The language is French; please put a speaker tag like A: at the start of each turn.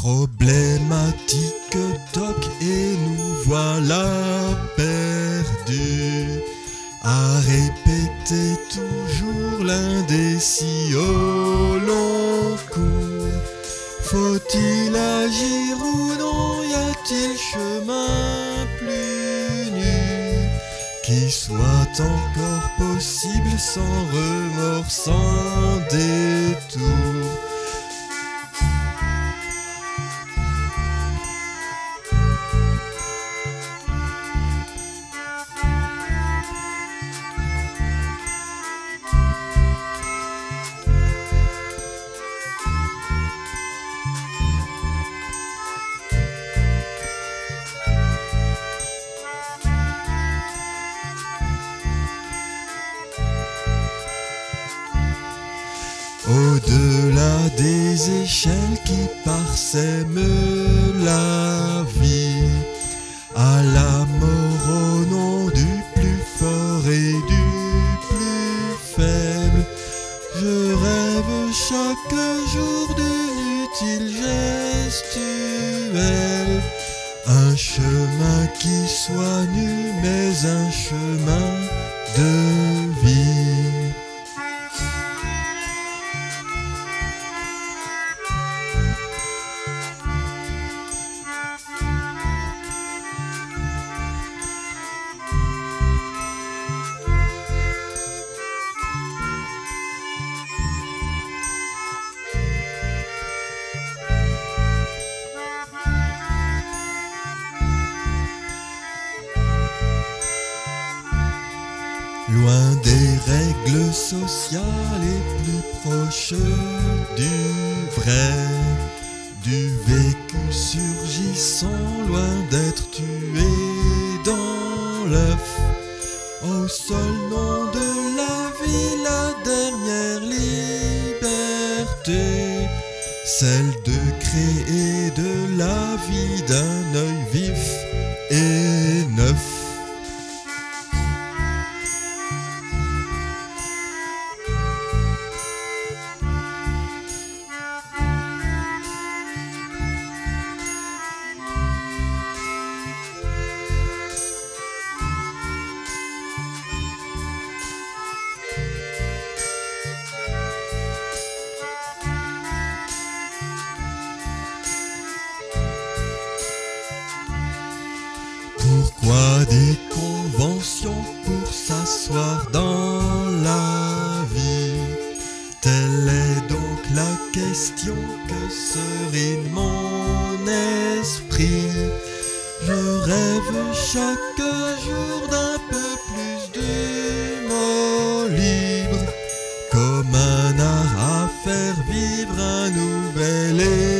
A: Problématique toc et nous voilà perdus à répéter toujours l'indécis au long cours. Faut-il agir ou non? Y a-t-il chemin plus nu qui soit encore possible sans remords, sans détour? Au-delà des échelles qui parsèment la vie, à la mort au nom du plus fort et du plus faible, je rêve chaque jour d'une utile gestuelle, un chemin qui soit nu mais un chemin de vie. Loin des règles sociales et plus proche du vrai, du vécu surgissant, loin d'être tué dans l'œuf. Au seul nom de la vie, la dernière liberté, celle de créer de la vie d'un œil vif et neuf. Pourquoi des conventions pour s'asseoir dans la vie? Telle est donc la question que serine mon esprit. Je rêve chaque jour d'un peu plus d'humour libre, comme un art à faire vivre un nouvel